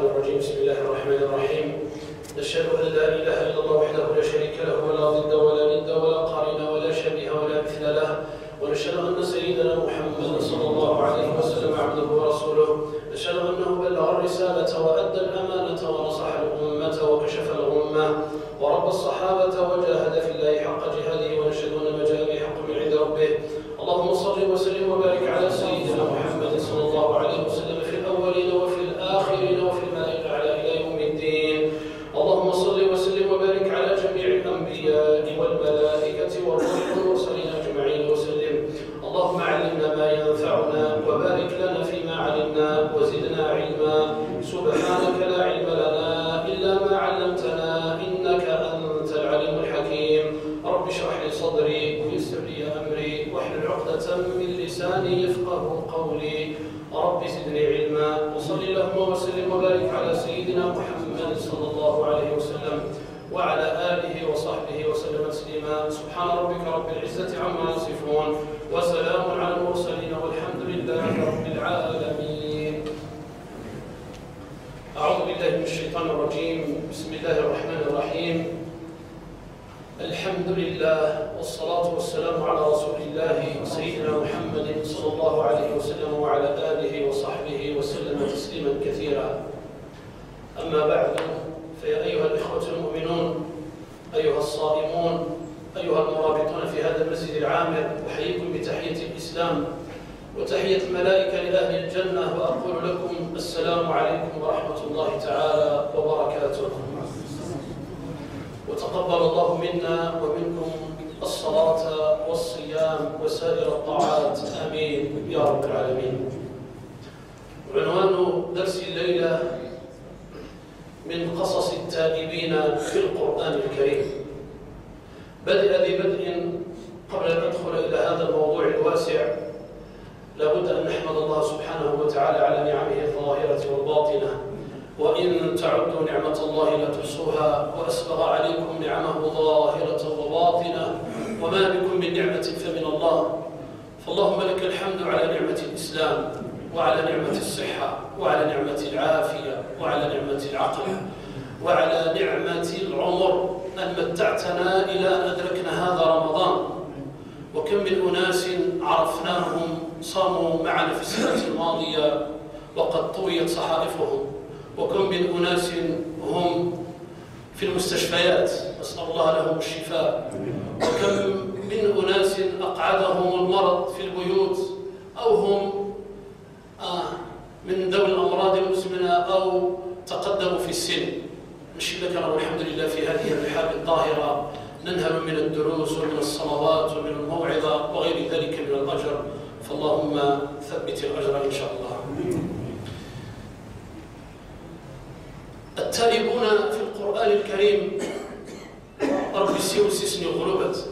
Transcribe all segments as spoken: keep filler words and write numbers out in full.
الشيطان الرجيم. بسم الله الرحمن الرحيم. نشهد أن لا إله إلا الله وحده لا شريك له ولا ضد ولا ند ولا قرين ولا شبيه ولا مثل له، ونشهد أن سيدنا محمدا صلى الله عليه وسلم عبده ورسوله. نشهد أنه بلغ الرسالة وأدى الأمانة ونصح الأمة وكشف الغمة ورب الصحابة وجاهد في الله حق جهاده، ونشهد أن ما جاء به حق من عند ربه. اللهم صل وسلم وبارك على سيدنا محمد صلى الله عليه وسلم في الأولين وفي الآخرين وفي الملأ الأعلى إلى يوم الدين. اللهم صل وسلم وبارك على جميع الأنبياء والملائكة والروح والمرسلين أجمعين وسلم. اللهم علمنا ما ينفعنا وبارك لنا فيما علمنا وزدنا علما. سبحانك لا علم لنا إلا ما علمتنا إنك أنت العليم الحكيم. رب اشرح لي صدري ويسر لي أمري واحلل عقدة من لساني يفقه قولي. رب زدني علما. وصل اللهم وسلم وبارك على سيدنا محمد صلى الله عليه وسلم وعلى آله وصحبه وسلم تسليما. سبحان ربك رب العزة عما يصفون وسلام على المرسلين والحمد لله رب العالمين. أعوذ بالله من الشيطان الرجيم. بسم الله الرحمن الرحيم. الحمد لله والصلاة والسلام على رسول الله سيدنا محمد صلى الله عليه وسلم وعلى آله وصحبه وسلم تسليما كثيرا. أما بعد، فيا أيها الإخوة المؤمنون، أيها الصائمون، أيها المرابطون في هذا المسجد العامر، أحييكم بتحية الإسلام وتحية الملائكة لأهل الجنة، وأقول لكم السلام عليكم ورحمة الله تعالى وبركاته. وتقبل الله منا ومنكم الصلاة والصيام وسائر الطاعات، آمين يا رب العالمين. عنوان درس الليلة من قصص التائبين في القرآن الكريم. بدء ببدء قبل أن أدخل إلى هذا الموضوع الواسع، لابد أن نحمد الله سبحانه وتعالى على نعمه الظاهرة والباطنة، وإن تعدوا نعمة الله لا تحصوها، وأسبغ عليكم نعمه ظاهرة وباطنة، وما بكم من نعمة فمن الله. فاللهم لك الحمد على نعمة الإسلام، وعلى نعمة الصحة، وعلى نعمة العافية، وعلى نعمة العقل، وعلى نعمة العمر، أن متعتنا إلى أن أدركنا هذا رمضان. وكم من أناس عرفناهم صاموا معنا في السنة الماضية وقد طويت صحائفهم، وكم من أناس هم في المستشفيات، أسأل الله لهم الشفاء، وكم من أناس أقعدهم المرض في البيوت، أو هم آه من ذوي الأمراض المزمنة أو تقدموا في السن. نشهد لك والحمد لله في هذه الرحاب الطاهرة، ننهل من الدروس ومن الصلوات ومن الموعظة وغير ذلك من الأجر، فاللهم ثبت الأجر إن شاء الله. التائبون في القرآن الكريم رب سيوسسني غلبت،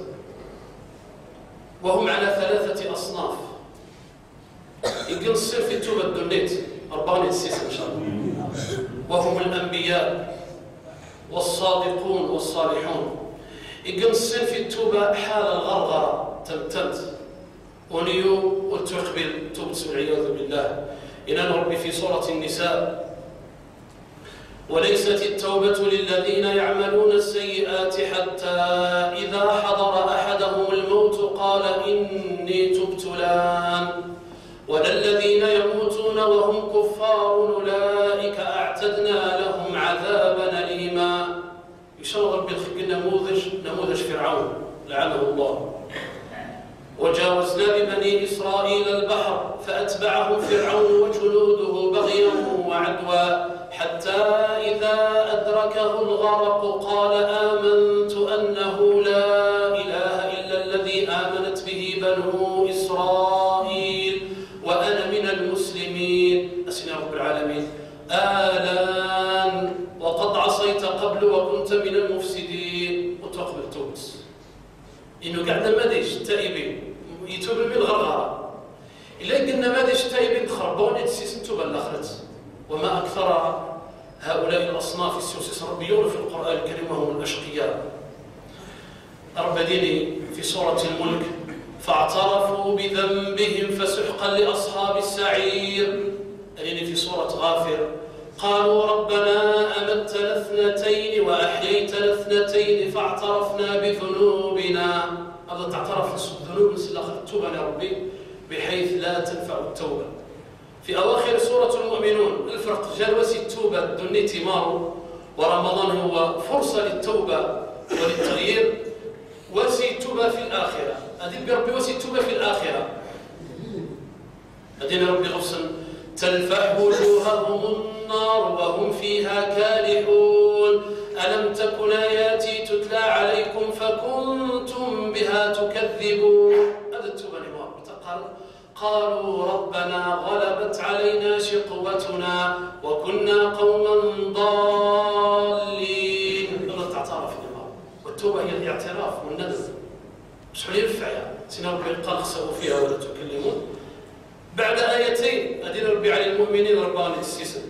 وهم على ثلاثة أصناف. يمكن الصير في توبة الدنيت أربعين السيس إن شاء الله، وهم الأنبياء والصادقون والصالحون. يمكن الصير في التوبة حال الغرغرة تمتمت ونيو وتقبل توبة والعياذ بالله. إن ربي في سورة النساء: وليست التوبة للذين يعملون السيئات حتى إذا حضر أحدهم الموت قال إني تبت الآن، ولا الذين يموتون وهم كفار أولئك أعتدنا لهم عذابا أليما. يشار ربي الخلق نموذج نموذج فرعون لعنه الله. وجاوزنا ببني إسرائيل البحر فأتبعهم فرعون وجنوده بغيا وعدوا حتى إذا أدركه الغرق قال آمنت أنه لا إله إلا الذي آمنت به بنو إسرائيل وأنا من المسلمين. أسئلة رب العالمين. آلان وقد عصيت قبل وكنت من المفسدين. وتقبل توبس إنه قاعد ما ديش تائبين يتوب بالغرغرة. إلا قلنا ما ديش تائبين خربون يتسيسن توبا الآخرت. وما أكثر هؤلاء الأصناف السوسس ربيون في القرآن الكريم وهم الأشقياء. رب ديني في سورة الملك: فاعترفوا بذنبهم فسحقا لأصحاب السعير. أنني في سورة غافر: قالوا ربنا أمتنا اثنتين وأحييتنا اثنتين فاعترفنا بذنوبنا. هذا تعترف الذنوب مثل الآخر التوبة يا ربي بحيث لا تنفع التوبة. في أواخر سورة المؤمنون الفرق جال وسي التوبة دوني تمارو، ورمضان هو فرصة للتوبة وللتغيير، وسي التوبة في الآخرة. هذه ربي وسي التوبة في الآخرة. هذين ربي غفصا تلفح وجوههم النار وهم فيها كالحون ألم تكن آياتي تتلى عليكم فكنتم بها تكذبون. هذا التوبة نمار قالوا قالوا ربنا غلبت علينا شقوتنا وكنا قوما ضالين. هذا تعترف نمار، والتوبة هي الاعتراف والندم. شحال ينفع يعني سيدنا ربي قال اخسئوا فيها ولا تكلمون. بعد آيتين أدين ربي على المؤمنين رباني السيسن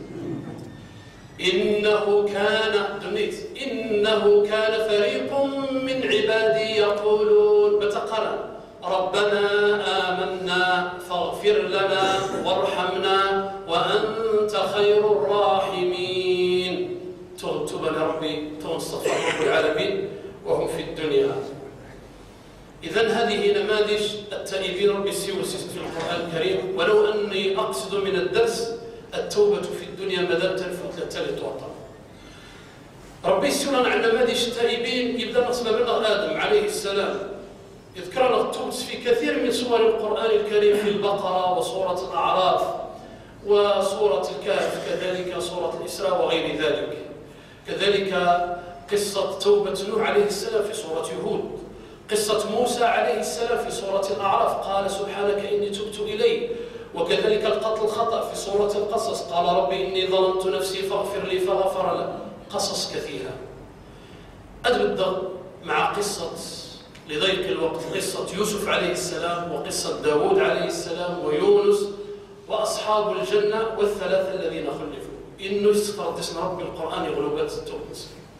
إنه كان دنيت إنه كان فريق من عبادي يقولون بتقرن ربنا آمنا فاغفر لنا وارحمنا وأنت خير الراحمين. توبة لربي توصف رب العالمين وهم في الدنيا. إذن هذه نماذج التائبين ربي السيوسي في القرآن الكريم، ولو أني أقصد من الدرس التوبة في الدنيا ما دام تنفت للتالت وطن. ربي يسولنا عن نماذج التائبين. يبدأ نصب منها آدم عليه السلام، يذكرنا التوبة في كثير من سور القرآن الكريم في البقرة وسورة الأعراف وسورة الكهف، كذلك سورة الإسراء وغير ذلك. كذلك قصة توبة نوح عليه السلام في سورة هود، قصة موسى عليه السلام في سورة الأعراف قال سبحانك إني تبت إليك، وكذلك القتل الخطأ في سورة القصص قال ربي إني ظلمت نفسي فاغفر لي فغفر له. قصص كثيرة. أبدأ مع قصة لضيق الوقت قصة يوسف عليه السلام وقصة داود عليه السلام ويونس وأصحاب الجنة والثلاثة الذين خلفوا. إنه يستفرد اسم رب القرآن غلوبات التوبة.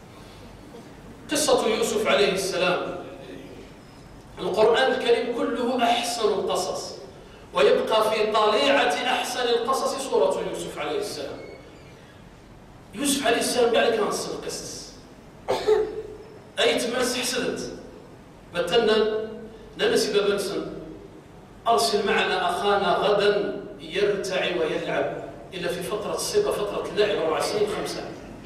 قصة يوسف عليه السلام القرآن الكريم كله أحسن القصص، ويبقى في طليعة أحسن القصص سورة يوسف عليه السلام. يوسف عليه السلام قال كان نص القصص أي تمس حسدت مثلا ننسي بابنسن أرسل معنا أخانا غدا يرتعي ويلعب إلا في فترة الصيبة فترة اللعب أربع سنين خمسة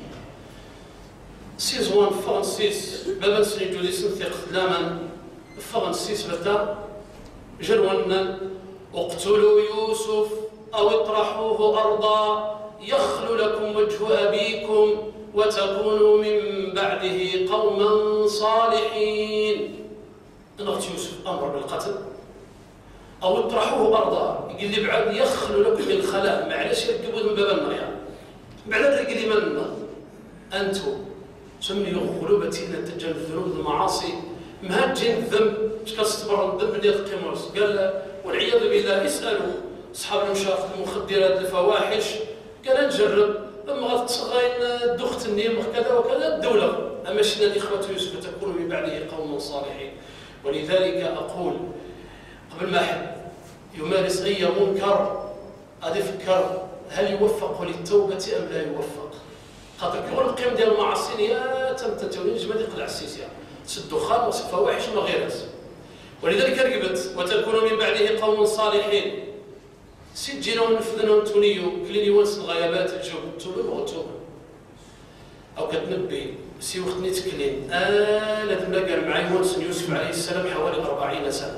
سيزوان فرانسيس بابنسن يجولي سنثق خدلاما فرانسيس بدا جروانا اقتلوا يوسف أو اطرحوه أرضا يخل لكم وجه أبيكم وتكونوا من بعده قوما صالحين. نغت يوسف أمر بالقتل أو اطرحوه أرضا يقول لي بعد يخل لكم من خلاء معلش يركبوا من باب النار بعد ذلك يقول لي من أنتم سميوا غلوبتنا تجن الذنوب المعاصي مهجين الذنب كاستبر الذنب اللي القمص قال والعياذ بالله اسالوا اصحاب المشاق المخدرات الفواحش قال نجرب اما غتغاين دخت النيم كذا وكذا الدوله اما شنا الاخوه يوسف تكون من بعده قوم صالحين. ولذلك اقول قبل ما احد يمارس اي منكر غادي يفكر هل يوفق للتوبه ام لا يوفق. خاطر كون القيم ديال المعاصي يا تمتتوني جمال يقلع السيسيا الدخان وفواحش ما غيرها. ولذلك ركبت وتكون من بعده قوم صالحين. سيد جينا ونفذنا ونتونيو كليني وانس الغيابات الجو توبه وغتوبه او كتنبي سي وقت نتكلم آه لازم نلقى معايا وانس يوسف عليه السلام حوالي أربعين سنه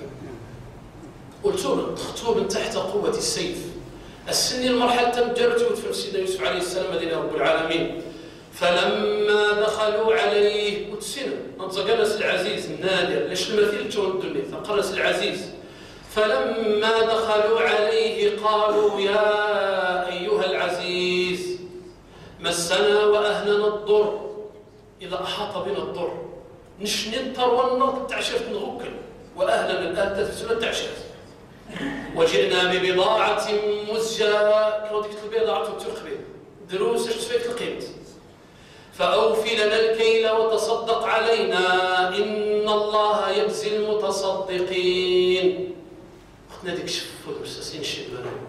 قلتوب تخطوب تحت قوه السيف السن المرحله تمجرت في سيدنا يوسف عليه السلام مدينه رب العالمين. فلما دخلوا عليه وتسنى نتقنس العزيز النادر ليش المثيل تون الدنيا فقرس العزيز. فلما دخلوا عليه قالوا يا أيها العزيز مسنا وأهلنا الضر إذا أحاط بنا الضر نشنطر والنط تعشرت نغكل وأهلنا الآن تفسنا تعشرت وجئنا ببضاعة مزجاة كما قلت البضاعة تخبي دروس ايش تفيك القيمة فأوفي لنا الكيل وتصدق علينا إن الله يجزي المتصدقين. أختنا ديك شفوا المساسين شبانا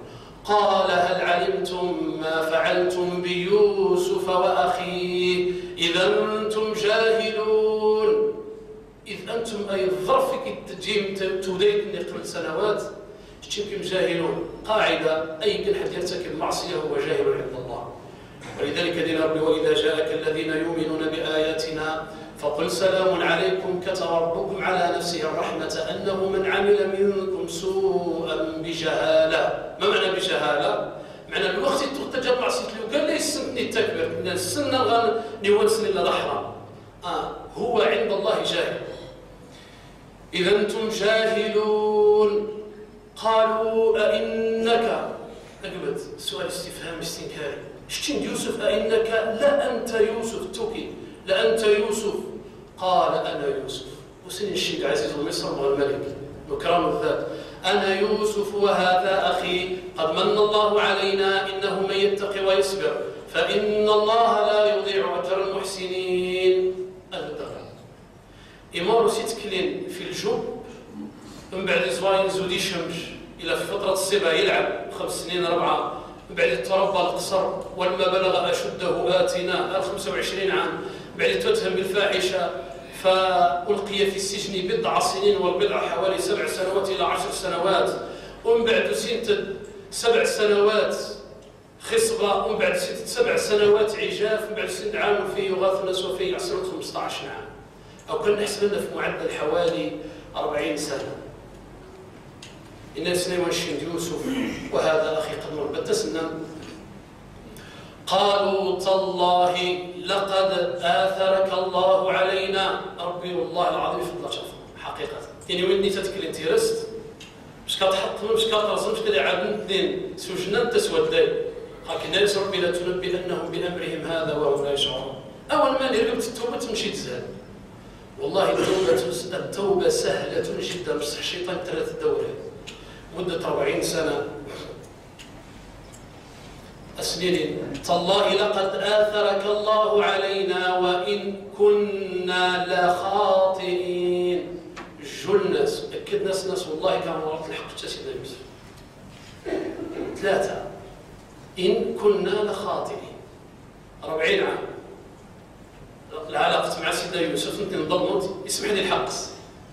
قال هل علمتم ما فعلتم بيوسف وأخيه إذا أنتم جاهلون. إذ أنتم أي الظرف كتجيم توديتني قبل سنوات شتيكم جاهلون. قاعدة أي كل حد يرتكب معصية هو جاهل عند الله. ولذلك دين ربي وإذا جاءك الذين يؤمنون بآياتنا فقل سلام عليكم كتب ربكم على نفسه الرحمة أنه من عمل منكم سوءا بجهالة. ما معنى بجهالة؟ معنى الوقت ترتجب معصية لو قال لي السن التكبير من السنة غان نيوانسن إلا الأحرام آه هو عند الله جاهل. إذا أنتم جاهلون. قالوا أئنك أقبت سؤال استفهام استنكاري شتين يوسف أئنك لا أنت يوسف توكي لا أنت يوسف. قال أنا يوسف وسن الشيخ عزيز مصر والملك مكرم الذات أنا يوسف وهذا أخي قد من الله علينا إنه من يتقي ويصبر فإن الله لا يضيع أجر المحسنين. الدرع إمارو سيتكلين في الجب من بعد زواين زودي شمش إلى في فترة الصبا يلعب خمس سنين أربعة من بعد تربى القصر ولما بلغ أشده آتنا خمسة وعشرين عام بعد تتهم بالفاحشة فألقي في السجن بضع سنين والبضع حوالي سبع سنوات إلى عشر سنوات ومن بعد سنة سبع سنوات خصبة ومن بعد سبع سنوات عجاف ومن بعد سنة عام فيه يغاث الناس وفيه يعصر خمسة عشر عام أو كنا نحسب لنا في معدل حوالي أربعين سنة. الناس نيوانشين يوسف وهذا أخي قد مر بتسنم. قالوا تالله لقد آثرك الله علينا. ربي والله العظيم فضل شرف حقيقة يعني ويني تتكلم تيرست مش كتحط مش كترسم مش كده عاد اثنين سجنان تسوداي لكن ناس ربي لا تنبي أنهم بأمرهم هذا وهم لا يشعرون. أول ما نرقبت التوبة تمشي تزال والله التوبة التوبة سهلة جدا بصح الشيطان ثلاث دورات مدة أربعين سنة أسنين. تالله لقد آثرك الله علينا وإن كنا لخاطئين. جل ناس أكد ناس ناس والله كانوا ورط الحق تسيدنا يوسف ثلاثة إن كنا لخاطئين أربعين عام العلاقة مع سيدنا يوسف نتن ضمنت اسمح لي الحقس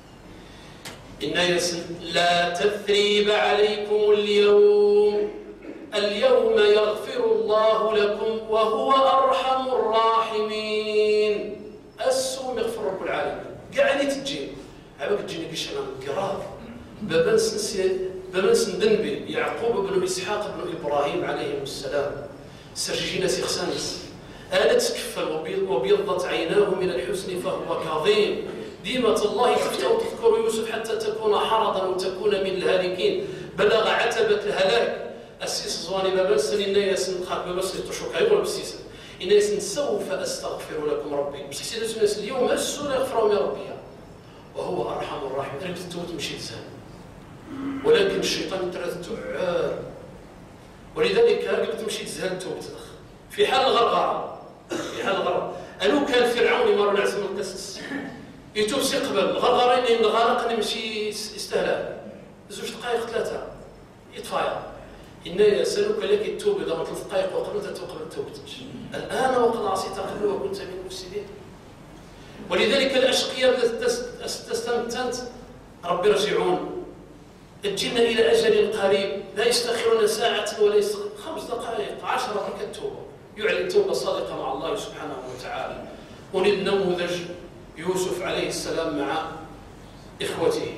إن لا تثريب عليكم اليوم اليوم يغفر الله لكم وهو أرحم الراحمين. السوم يغفر رب العالمين قاعد تجي عباك تجيني كشنا قرار ببنس ببنس دنبي يعقوب بن إسحاق بن إبراهيم عليهم السلام سرجينا سيخسانس آلت تكفل وبيضت عيناه من الحسن فهو كظيم. ديمة الله تفتح وتذكر يوسف حتى تكون حرضا وتكون من الهالكين بلغ عتبة الهلاك. السيس زواني بابلسن إن يسن خاك بابلسن تشوك أيضا بالسيس إن يسن سوف أستغفر لكم ربي بس سيدنا اليوم السورة يغفرهم يا ربي وهو أرحم الراحمين. تريد تتوت مشي تزال ولكن الشيطان ثلاث تعار ولذلك قلت تمشي تزال توت في حال الغرغرة في حال الغرغرة أنو كان فرعون يمر نعزم القصص يتوب سيقبل غرغرين إن غارق نمشي يستهلا زوج دقائق ثلاثة يتفاير إن يسألك لك التوب إذا ما ثلاث دقائق وقبلت تقبل توبتك الآن وقد عصيت قبل وكنت من المفسدين. ولذلك الأشقياء تستمتنت ربي رجعون تجينا إلى أجل قريب لا يستخرون ساعة ولا يستخرون خمس دقائق عشر بركة توبة يعلن توبة صادقة مع الله سبحانه وتعالى. ونريد نموذج يوسف عليه السلام مع إخوته.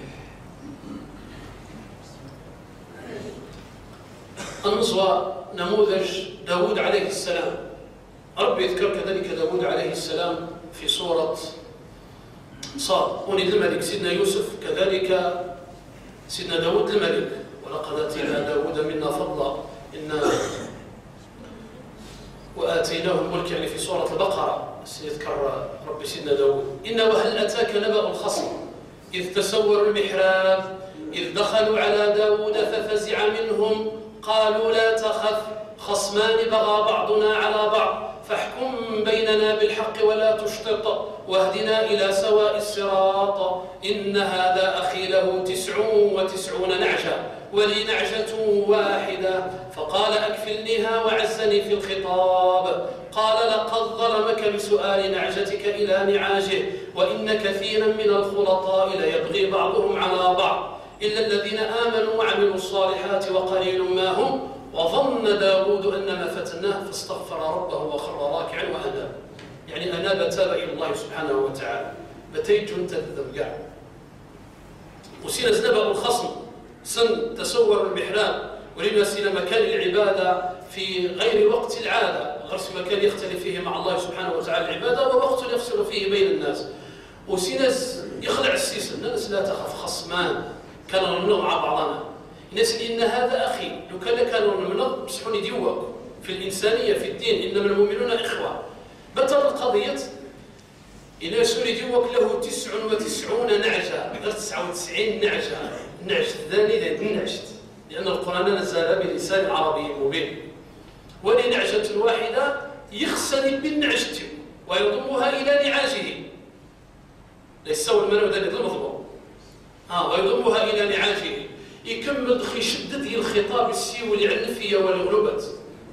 النصوى نموذج داود عليه السلام. ربي يذكر كذلك داود عليه السلام في سورة صاد. ونريد الملك سيدنا يوسف كذلك سيدنا داود الملك ولقد آتينا داود منا فضلا إن وآتيناه الملك يعني في سورة البقرة سيذكر ربي سيدنا داود. إن وهل أتاك نبأ الخصم إذ تسوروا المحراب إذ دخلوا على داود ففزع منهم قالوا لا تخف خصمان بغى بعضنا على بعض فاحكم بيننا بالحق ولا تشطط واهدنا إلى سواء الصراط إن هذا أخي له تسع وتسعون نعجة ولي نعجة واحدة فقال أكفلنيها وعزني في الخطاب. قال لقد ظلمك بسؤال نعجتك إلى نعاجه وإن كثيرا من الخلطاء ليبغي بعضهم على بعض إلا الذين آمنوا وعملوا الصالحات وقليل ما هم وظن داود أنما فتناه فاستغفر ربه وخر راكعا وأناب. يعني أناب تاب إلى الله سبحانه وتعالى بتيج أنت الذنب وسين زنبه الخصم سن تسور المحراب ولما سين مكان العبادة في غير وقت العادة غرس مكان يختلف فيه مع الله سبحانه وتعالى العبادة ووقت يفصل فيه بين الناس وسيناس يخلع السيس الناس لا تخف خصمان كانوا نمنوا مع بعضنا الناس إن هذا أخي لو كان كانوا نمنوا بصحوني ديوك في الإنسانية في الدين إنما المؤمنون إخوة بطل القضية إلى سوري ديوك له تسع وتسعون نعجة غير تسعة وتسعين نعجة النعج الثاني ذا النعجت لأن القرآن نزل بلسان عربي مبين ولنعجة واحدة يخسن بالنعجته ويضمها إلى نعاجه ليس سوى المنو ذلك المضمون آه ويضمها إلى نعاجه يكمل خي شدة الخطاب السيولي العنفية والغلبة.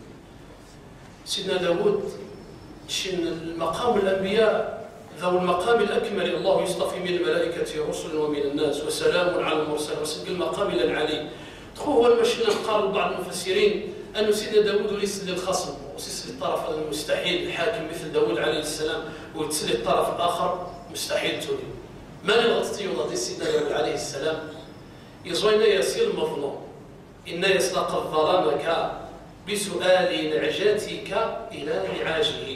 سيدنا داود شن المقام الأنبياء ذو المقام الأكمل الله يصطفي من الملائكة رسل ومن الناس وسلام على المرسل وسد المقام العلي. هو المشهد قال بعض المفسرين أن سيدنا داود ليس للخصم وسيس للطرف المستحيل الحاكم مثل داود عليه السلام وتسلي الطرف الآخر مستحيل تولي. ما نغطي يوضع سيدنا داود عليه السلام يزوينا يسير المظلوم إن يسلق ظلامك بسؤال نعجاتك إلى نعاجه.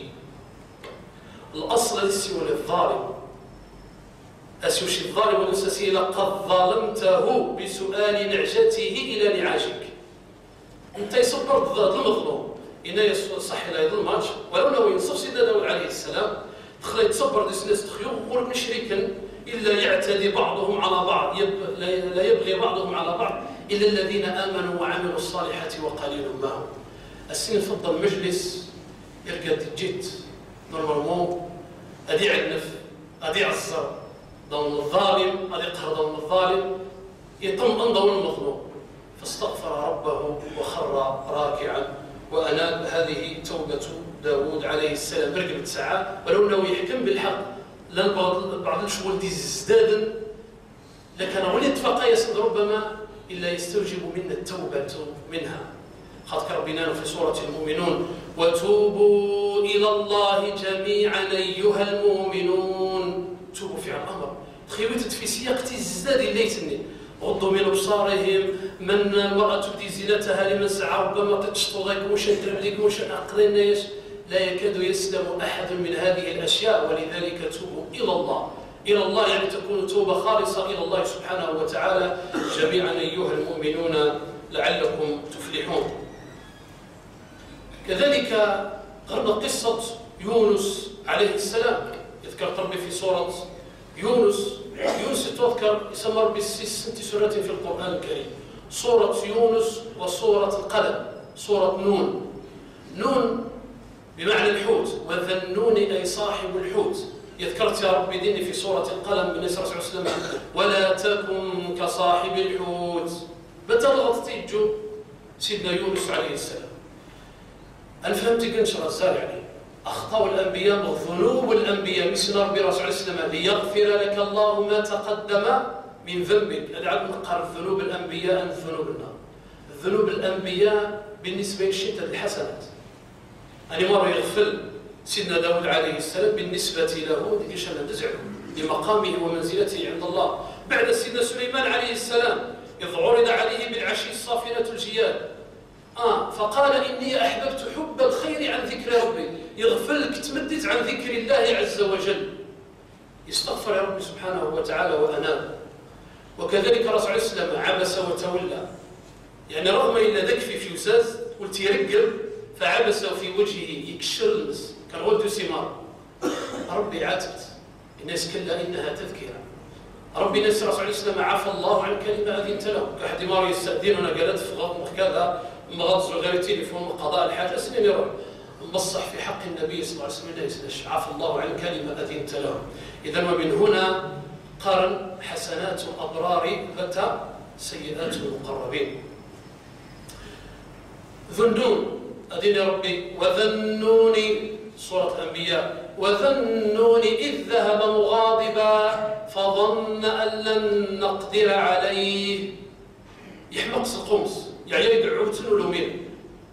الأصل لسي الظالم أسيوشي الظالم والأساسي لقد ظلمته بسؤال نعجته إلى نعاجك. أنت يصبر المظلوم إن يصح لا يظلمش ولو أنه ينصف سيدنا داود عليه السلام دخل يتصبر ديس ناس تخيو مشركا إلا يعتدي بعضهم على بعض يب... لا يبغي بعضهم على بعض إلا الذين آمنوا وعملوا الصالحات وقليل ما هم. السنين فضل المجلس يرقى جيت نورمالمون أدي عنف أدي عزر ضمن الظالم أدي قهر ضمن الظالم يطمئن ضمن المظلوم فاستغفر ربه وخر راكعا وأناب. هذه توبة داود عليه السلام رقبة ساعة ولو أنه يحكم بالحق لأن بعض الشغل دي ازدادا لكن ولي اتفاق يسد ربما إلا يستوجب منا التوبة منها. خاطر ربنا في سورة المؤمنون وتوبوا إلى الله جميعا أيها المؤمنون. توبوا في الأمر تخيوتت في سياق تزداد الليتني غضوا من أبصارهم من المرأة تبدي زينتها لمن سعى ربما تشطو ذاك وش يدرب لك وش أقلين ناس لا يكاد يسلم أحد من هذه الأشياء ولذلك توبوا إلى الله. إلى الله يعني تكون توبة خالصة إلى الله سبحانه وتعالى جميعا أيها المؤمنون لعلكم تفلحون. كذلك قرنا قصة يونس عليه السلام يذكر ربي في سورة يونس. يونس تذكر يسمى بست سورات في القرآن الكريم سورة يونس وسورة القلم سورة نون. نون بمعنى الحوت وذا النون أي صاحب الحوت. يذكرت يا ربي ديني في سورة القلم من صلى الله عليه وسلم ولا تكن كصاحب الحوت بتلغط تيجو سيدنا يونس عليه السلام. أنا فهمت قنش رزال يعني أخطأوا الأنبياء وذنوب الأنبياء مثل ربي رسول الله عليه وسلم ليغفر لك الله ما تقدم من ذنبك. هذا عاد نقارن ذنوب الأنبياء عن ذنوب النار. ذنوب الأنبياء بالنسبة للشتة الحسنات أنا مرة يغفل سيدنا داود عليه السلام بالنسبة له ديش أنا نزعه لمقامه ومنزلته عند الله. بعد سيدنا سليمان عليه السلام إذ عرض عليه بالعشي الصافنة الجياد آه فقال إني أحببت حب الخير عن ذكر ربي. يغفلك تمدت عن ذكر الله عز وجل يستغفر يا ربي سبحانه وتعالى وأناب. وكذلك الرسول عليه السلام عبس وتولى يعني رغم إلا ذكفي في وساز قلت يرقب فعبس في وجهه يكشر المس كان ولد سمار. ربي عاتبت الناس كلا إنها تذكرة. ربي الناس الرسول عليه السلام عفى الله عن كلمة أذنت له كأحد مار يستأذننا قالت في غض كذا مغض غير تليفون قضاء الحاجة سنين يروح مصح في حق النبي صلى الله عليه وسلم ليس عفى الله عن كلمة أذنت له. إذا ومن هنا قارن حسنات الأبرار ذات سيئات المقربين. ذو النون أدين ربي وذا النون سورة الأنبياء وذا النون إذ ذهب مغاضبا فظن أن لن نقدر عليه يحمق القمص يعني يدعو تنولومين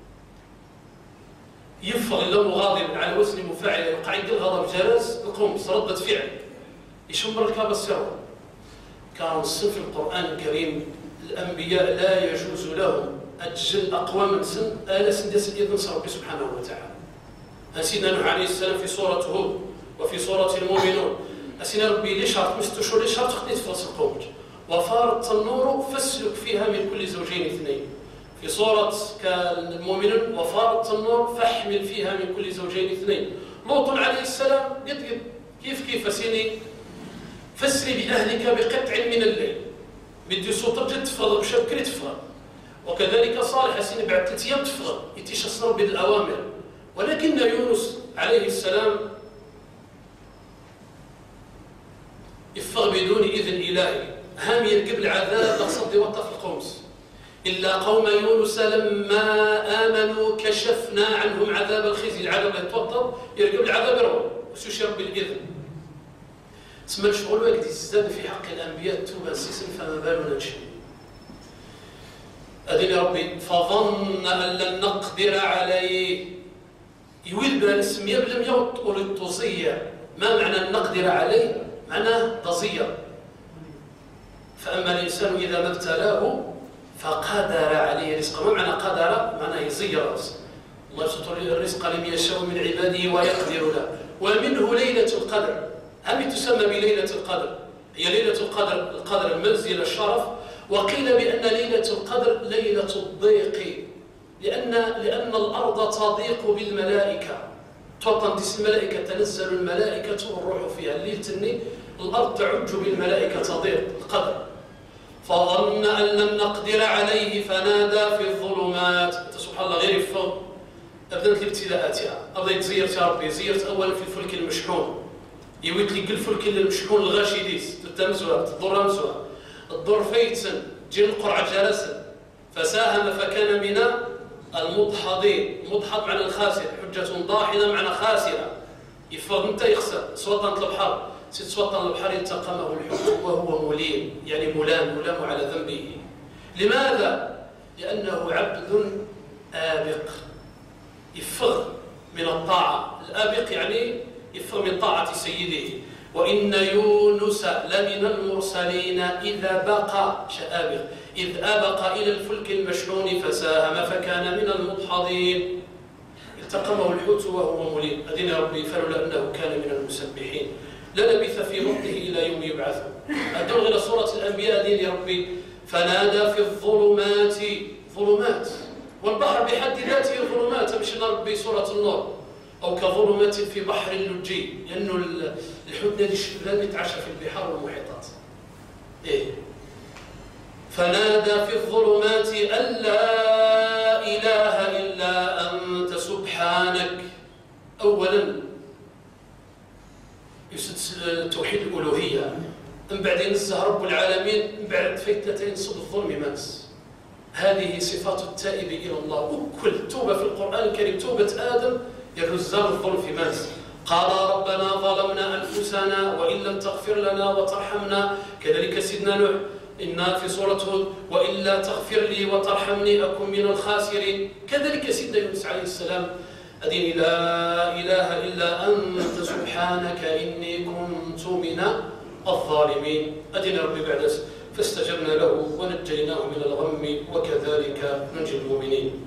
يفغ الله مغاضب على وزن مفاعل يوقع عند الغضب جلس القمص ردة فعل يشمر الكاب السر. كان صنف القرآن الكريم الأنبياء لا يجوز لهم أجل أقوى من سن آل سن ديال سيدنا ربي سبحانه وتعالى. سيدنا نوح عليه السلام في سورة هود وفي سورة المؤمنون سيدنا ربي لي شرط مستشور لي شرط خديت فلس القومج وفارت النور فاسلك فيها من كل زوجين اثنين. في سورة المؤمنون وفارت النور فاحمل فيها من كل زوجين اثنين. لوط عليه السلام قد قد كيف كيف سيني فسري بأهلك بقطع من الليل بدي صوت جد تفرغ وشبكري تفرغ. وكذلك صالح سيني بعد ثلاث أيام تفرغ يتيش ربي بالأوامر. ولكن يونس عليه السلام يفغ بدون إذن إلهي هام يركب العذاب لصد وطف القوس إلا قوم يونس لما آمنوا كشفنا عنهم عذاب الخزي. العذاب اللي يتوطب يركب العذاب يروح وسوش ربي الإذن. اسم الشغل وقت يزداد في حق الأنبياء توبا سيسن فما بالنا نشي. أدين ربي فظن أن لن نقدر عليه يويل بلا السمية بلم يوطول التوزية. ما معنى نقدر عليه؟ معناه تزير. فأما الإنسان إذا ما ابتلاه فقدر عليه رزقه. ما معنى قدر؟ معناه يزير رزقه. الله يسطر الرزق لمن يشاء من عباده ويقدر له. ومنه ليلة القدر. هم تسمى بليلة القدر. هي ليلة القدر القدر المنزل الشرف. وقيل بأن ليلة القدر ليلة الضيق لأن لأن الأرض تضيق بالملائكة. توطن ديس الملائكة تنزل الملائكة والروح فيها. الليل تني الأرض تعج بالملائكة تضيق القدر. فظن أن لن نقدر عليه فنادى في الظلمات. سبحان الله غير يفهم. أبدأت الابتلاءات أبدأ زيرت يا ربي زيرت أولا في الفلك المشحون يويت لي الفلك المشحون الغاشي ديس تتمزوها تضر مزوها الضر فيتسن جيل القرعة جالسا فساهم فكان من المضحضين. مضحض معنى الخاسر حجة ضاحنة معنى خاسرة يفضل انت يخسر سوطنة البحر سيد سوطن البحر التقمه الحوت وهو مليم يعني ملام ملام على ذنبه. لماذا؟ لأنه عبد آبق يفغ من الطاعة. الآبق يعني يفغ من طاعة سيده. وإن يونس لمن المرسلين إذا بقى شآبق إذ أبق إلى الفلك المشحون فساهم فكان من المدحضين. التقمه الحوت وهو مليم. أدين ربي فلولا أنه كان من المسبحين للبث في بطنه إلى يوم يبعثون. أدون غير سورة الأنبياء أدين ربي فنادى في الظلمات. ظلمات والبحر بحد ذاته ظلمات. مش ربي سورة النور أو كظلمات في بحر اللجي لأنه الحوت لا يتعشى في البحار والمحيطات. إيه فنادى في الظلمات أن لا إله إلا أنت سبحانك. أولا يسد توحيد الألوهية من بعد ينزه رب العالمين من بعد فتنتين صد الظلم ماس. هذه صفات التائب إلى الله. وكل توبة في القرآن الكريم توبة آدم يرزان الظلم في ماس. قال ربنا ظلمنا أنفسنا وإن لم تغفر لنا وترحمنا. كذلك سيدنا نوح إنا في سورة هود وإلا تغفر لي وترحمني أكن من الخاسرين. كذلك سيدنا يونس عليه السلام أدين لا إله إلا أنت سبحانك إني كنت من الظالمين. أدين ربي بعد فاستجبنا له ونجيناه من الغم وكذلك ننجي المؤمنين.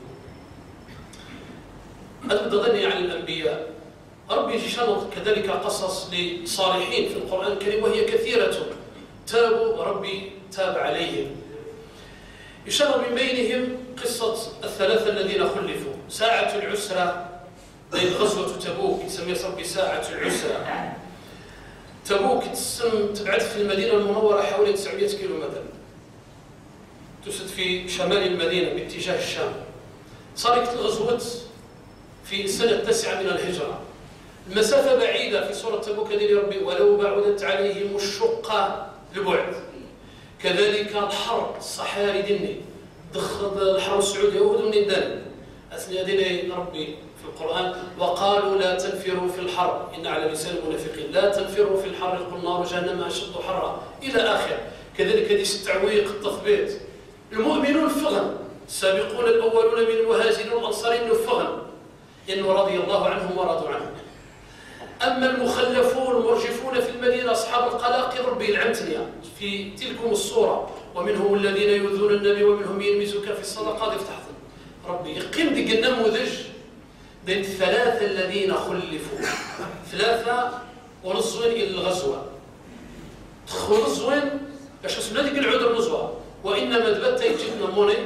أتغني عن الأنبياء ربي يشرح كذلك قصص لصالحين في القرآن الكريم وهي كثيرة تابوا ربي تاب عليهم. يشرح من بينهم قصة الثلاثة الذين خلفوا. ساعة العسرة بين غزوة تبوك يسميها ربي ساعة العسرة. تبوك تسم تبعد في المدينة المنورة حوالي تسعمائة كيلومتر تسد في شمال المدينة باتجاه الشام. صارت الغزوة في السنة التاسعة من الهجرة. المسافة بعيدة في سورة تبوك ديال ربي ولو بعدت عليهم الشقة لبعد. كذلك الحر الصحاري ديني دخل الحر السعودي يهود من الدن أثناء دين ربي في القرآن وقالوا لا تنفروا في الحر إن على لسان المنافقين لا تنفروا في الحر قل نار جهنم أشد حرا إلى آخر. كذلك حديث التعويق التثبيت المؤمنون فغن السابقون الأولون من المهاجرين والأنصار فغن إنه رضي الله عنهم ورضوا عنه. أما المخلفون المرجفون في المدينة أصحاب القلاقل ربي العمتنيا في تلكم الصورة ومنهم الذين يؤذون النبي ومنهم يلمزك في الصدقات افتحتم ربي يقيم ديك النموذج بين الثلاثة الذين خلفوا ثلاثة ورزوين إلى الغزوة دخلوا رزوين باش اسمنا ديك العذر النزوة وإنما دبت يجينا موني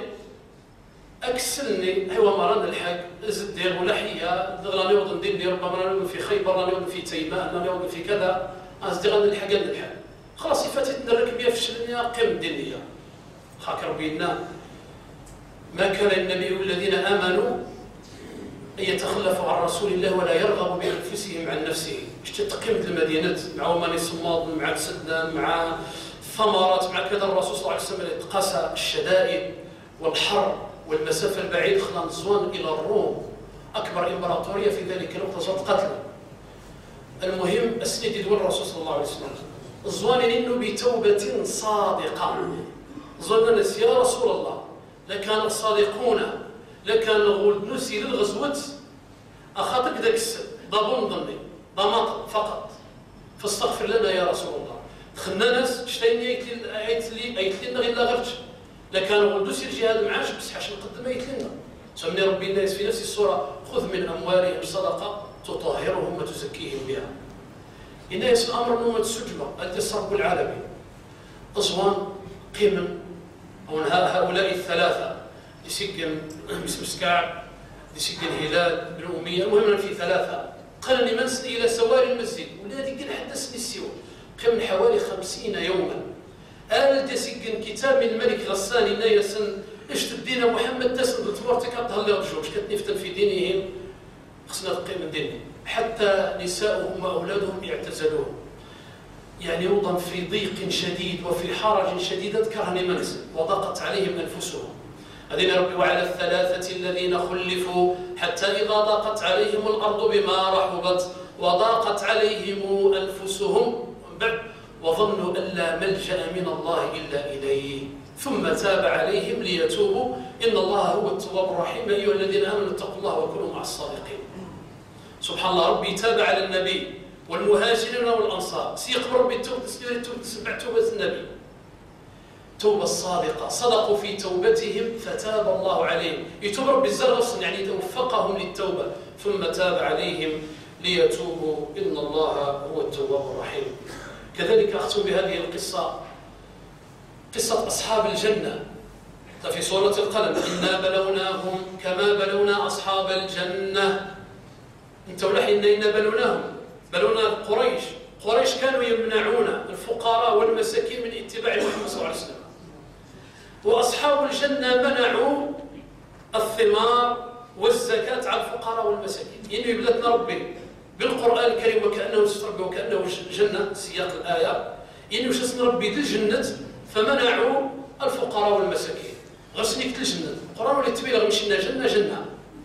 أكسلني هو مران الحق زد دير ولا حية راني وضن ندير ربما راني وضن في خيبر راني وضن في تيماء راني وضن في كذا أصدي غادي الحق عند الحق خلاص فاتتنا الركبية في الشلنية قيم الدينية خاك ربي لنا ما كان النبي الذين آمنوا أن يتخلفوا عن رسول الله ولا يرغبوا بأنفسهم عن نفسه اش تقيمة المدينة مع وماني صماد مع السدة مع الثمرات مع كذا الرسول صلى الله عليه وسلم تقاسى الشدائد والحر والمسافة البعيدة خلال نزوان إلى الروم أكبر إمبراطورية في ذلك الوقت زاد قتل. المهم أسند يدور الرسول صلى الله عليه وسلم الزوان إنه بتوبة صادقة ظن الناس يا رسول الله لكان الصادقون لكان الغول نسي للغزوة أخاطك ذاك السد ضبون ظني ضماط فقط فاستغفر لنا يا رسول الله دخلنا ناس شتيني أيت لي أيت لنا غير لا غيرتش لكان الغول نسي الجهاد معاش بس حاش نقدم أيت لنا سمني ربي الناس في نفس السورة خذ من أموالهم صدقة تطهرهم وتزكيهم بها. الناس الأمر أنهم تسجلوا التصرف العالمي أصوان قيم أو هؤلاء الثلاثة يسجن مسكع يسجن هلال بن أمية المهم في ثلاثة قال لي منسني إلى سواري المسجد ولادي قال حدثني السوى قيم حوالي خمسين يوما آل تسجن كتاب من الملك غساني نايسن إيش تدينا محمد تسن بالتمرتك أبطل لي أرجوك كتنفتن في دينهم خصنا نقيم من دينهم حتى نساؤهم وأولادهم اعتزلوهم يعني يوضن في ضيق شديد وفي حرج شديد كرهني منزل وضاقت عليهم أنفسهم الذين ربي وعلى الثلاثة الذين خلفوا حتى إذا ضاقت عليهم الأرض بما رحبت وضاقت عليهم أنفسهم وظنوا أن لا ملجأ من الله إلا إليه ثم تاب عليهم ليتوبوا إن الله هو التواب الرحيم أيها الذين آمنوا اتقوا الله وكونوا مع الصادقين. سبحان الله ربي تاب على النبي والمهاجرين والأنصار سيقبل ربي التوبة سبع توبة النبي توبة الصادقة صدقوا في توبتهم فتاب الله عليهم يتوب ربي الزرغص يعني توفقهم للتوبة ثم تاب عليهم ليتوبوا إن الله هو التواب الرحيم. كذلك أختم بهذه القصة قصة أصحاب الجنة في سورة القلم إنا بلوناهم كما بلونا أصحاب الجنة انتوا لحين إنا بلوناهم بلونا قريش قريش كانوا يمنعون الفقراء والمساكين من اتباع محمد صلى الله عليه وسلم وأصحاب الجنة منعوا الثمار والزكاة على الفقراء والمساكين يعني يبلغنا ربي بالقرآن الكريم وكأنه ستربي وكأنه جنة سياق الآية يعني وش اسم ربي للجنة فمنعوا الفقراء والمساكين غسنيك الجنة القرآن اللي تبيلغ مشينا جنة جنة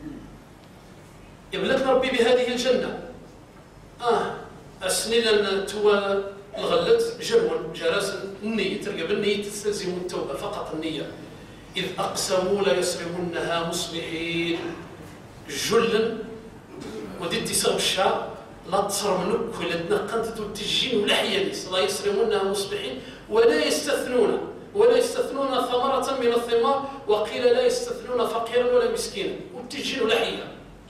يبلغنا ربي بهذه الجنة آه أسنين توا الغلت جرون جراس النية ترقب النية تستلزم التوبة فقط النية إذ أقسموا ليصرمنها مصبحين جلا ودي اتساق الشعب لا تصرمنك ولا تنقنت تجين ولا حياليس لا يصرمونها مصبحين ولا يستثنون ولا يستثنون ثمرة من الثمار وقيل لا يستثنون فقيرا ولا مسكينا وتجين ولا حيا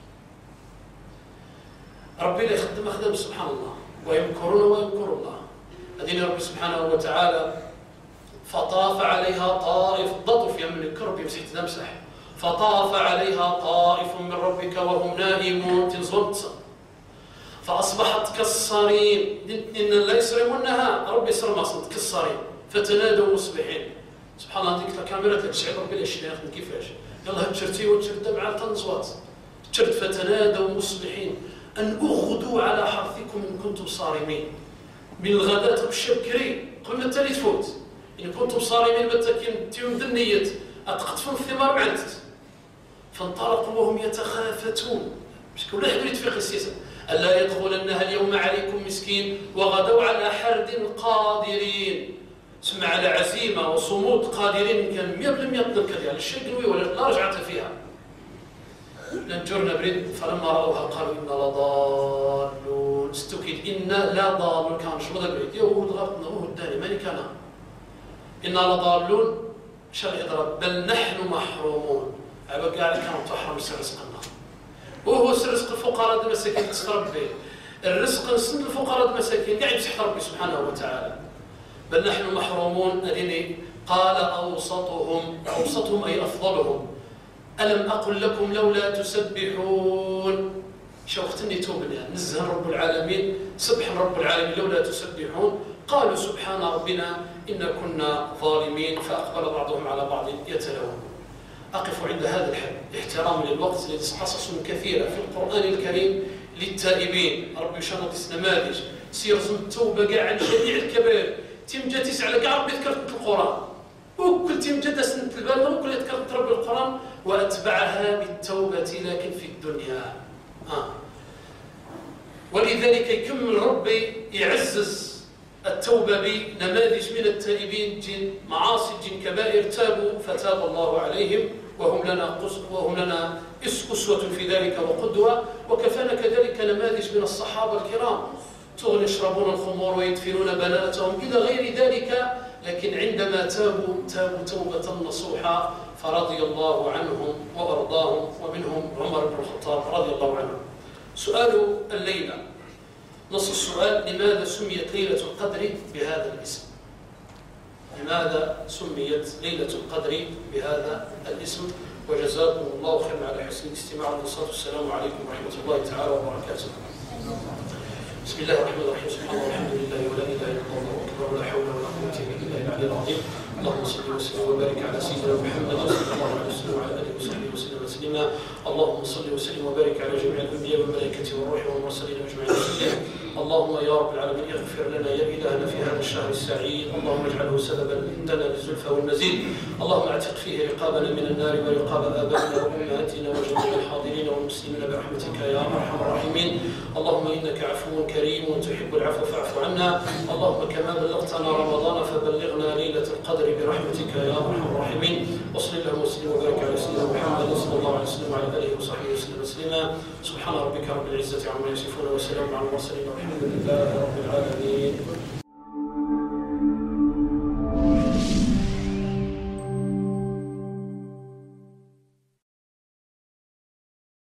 ربي لا يخدم أخدم سبحان الله ويمكرون ويمكر الله الذين ربي سبحانه وتعالى فطاف عليها طائف ضطف يمن الكرب يمسح تمسح فطاف عليها طائف من ربك وهم نائمون تنزلت فأصبحت كالصريم إن لا يسرمونها ربي يسرم أصلا كالصريم فتنادوا مصبحين سبحان الله ديك الكاميرا تشعر ربي الأشياء ياخذ كيفاش يلا تشرتي وتشرت مع التنزوات تشرت فتنادوا مصبحين أن أغدوا على حرثكم إن كنتم صارمين من الغداة بالشبكري قلنا التالي تفوت إن كنتم صارمين بتكين تيوم ذنية أتقطفون الثمار معنتت فانطلقوا وهم يتخافتون مش كل واحد يريد فقه السياسة ألا يدخلنها اليوم عليكم مسكين وغدوا على حرد قادرين سمع على عزيمة وصمود قادرين كان مية بالمية تذكر يعني الشيء قوي ولا لا رجعت فيها لن جرنا بريد فلما رأوها قالوا إنا لضالون استكيد إنا لا ضالون كان شو هذا بريد يهود غلطنا هو الداني ماني كان إنا لضالون شر إضراب بل نحن محرومون عبا قاعد كانوا تحرم رزقنا وهو رزق الفقراء المساكين تسترب به الرزق نسند الفقراء المساكين قاعد يمسح ربي سبحانه وتعالى بل نحن محرومون أديني قال أوسطهم أوسطهم أي أفضلهم ألم أقل لكم لولا تسبحون شوقتني توبني نزه رب العالمين سبح رب العالمين لولا تسبحون قالوا سبحان ربنا إنا كنا ظالمين فأقبل بعضهم على بعض يتلوون أقف عند هذا الحد احتراما للوقت الذي قصص كثيرة في القرآن الكريم للتائبين ربي يشرط نماذج سير التوبة كاع عن جميع الكبائر تيمجا تسعى لك ربي ذكرت القرآن وكل تيمجا سنة البالغ وكل ذكرت ربي القرآن وأتبعها بالتوبة لكن في الدنيا آه. ولذلك يكمل ربي يعزز التوبة بنماذج من التائبين جن معاصي جن كبائر تابوا فتاب الله عليهم وهم لنا وهم لنا أسوة في ذلك وقدوة وكفانا كذلك نماذج من الصحابة الكرام تغني يشربون الخمور ويدفنون بناتهم إلى غير ذلك لكن عندما تابوا تابوا توبة نصوحة فرضي الله عنهم وأرضاهم ومنهم عمر بن الخطاب رضي الله عنه. سؤال الليلة نص السؤال لماذا سميت ليلة القدر بهذا الاسم؟ لماذا سميت ليلة القدر بهذا الاسم؟ وجزاكم الله خيرا على حسن الاستماع والصلاة والسلام عليكم ورحمة الله تعالى وبركاته. بسم الله الرحمن الرحيم سبحان الله والحمد لله ولا إله إلا الله والله أكبر ولا حول ولا قوة إلا بالله العلي العظيم. اللهم صل وسلم وبارك على سيدنا محمد صلى الله عليه وسلم وعلى آله وصحبه وسلم تسليما. اللهم صل وسلم وبارك على جميع الأنبياء والملائكة والروح والمرسلين أجمعين وسلم. اللهم يا رب العالمين اغفر لنا يا إلهنا في هذا الشهر السعيد اللهم اجعله سببا عندنا للزلفى والمزيد. اللهم اعتق فيه رقابنا من النار ورقاب آبائنا وأمهاتنا وجميع الحاضرين والمسلمين برحمتك يا أرحم الراحمين. اللهم إنك عفو كريم وتحب العفو فاعف عنا. اللهم كما بلغتنا رمضان فبلغنا ليلة القدر برحمتك يا أرحم الراحمين. وصل اللهم وسلم وبارك على سيدنا محمد صلى الله عليه وسلم وعلى آله وصحبه وسلم تسليما. سبحان ربك رب العزة عما يصفون وسلام على المرسلين والحمد لله رب العالمين.